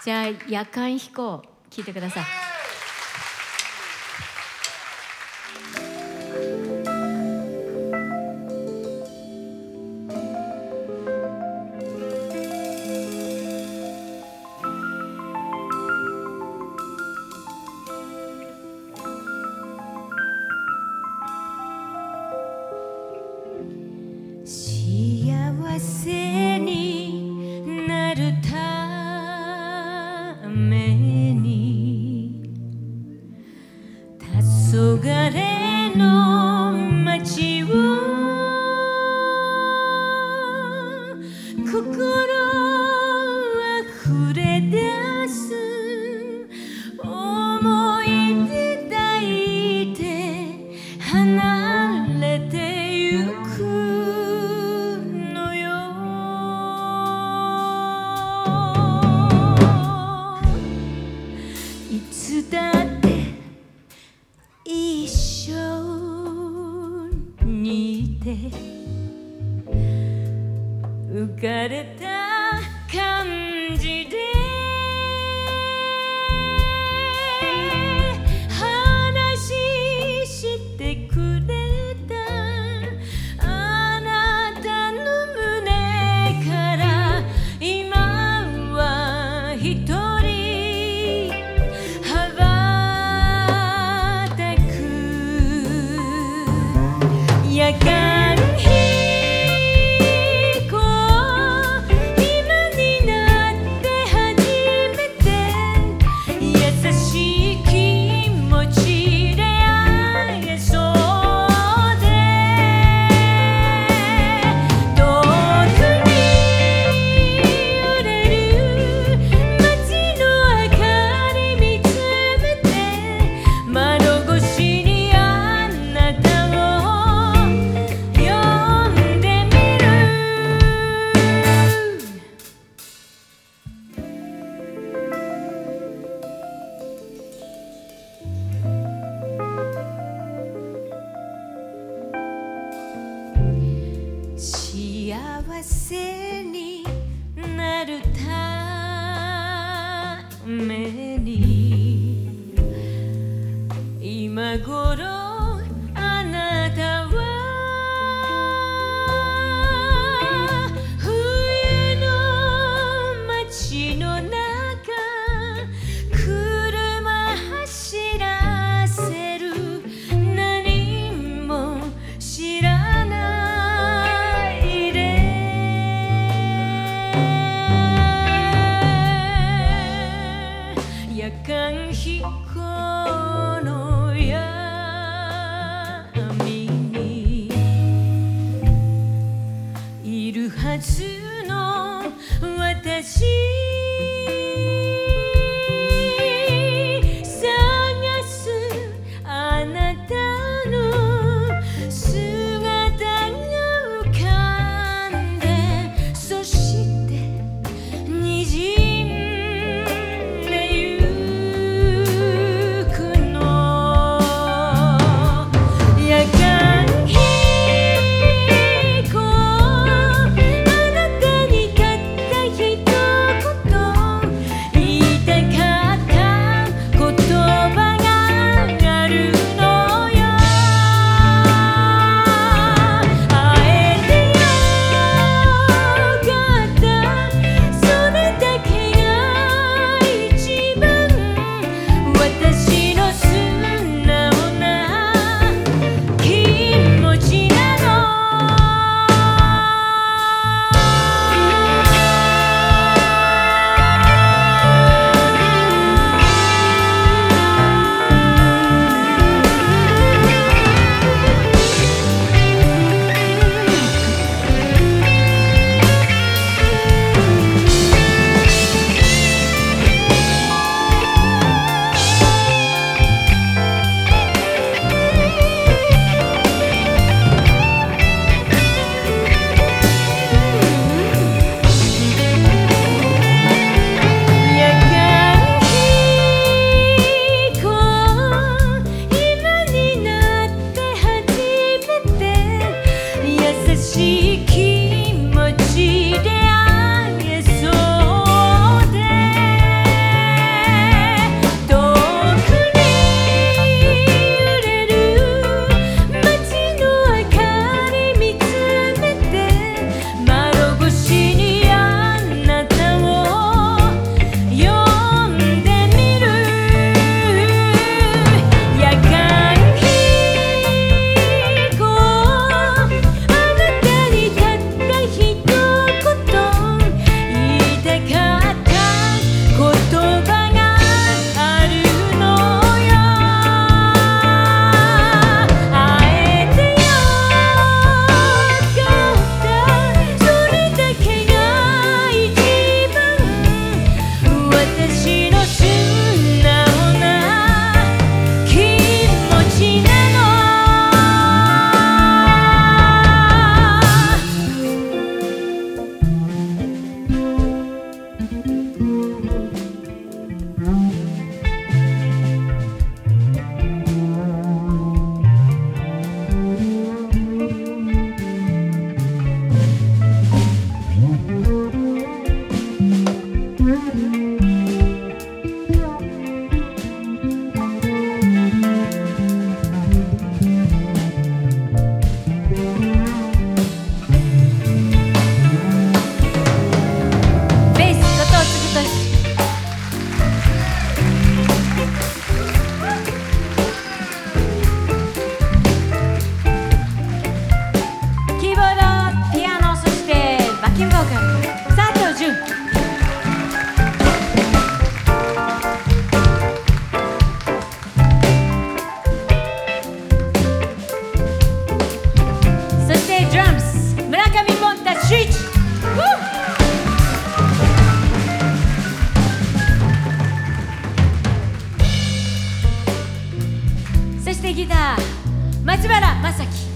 じゃあ夜間飛行聞いてください。 幸せになるために黄昏の街を心あふれ出す思い出抱いて離れてゆくいつだって一緒にいて浮かれた感じで話してくれたあなたの胸から今は一人夜間飛行今になって初めて優しい気持ちで会えそうで遠くに揺れる街の明かり見つめて窓越しにあなたを幸せになるために今頃あなたは冬の街の中車走らせる何も知らないで夜間飛行の闇にいるはずの私探すあなたの姿が浮かんでそして虹あなたにたった一言ギター松原正樹。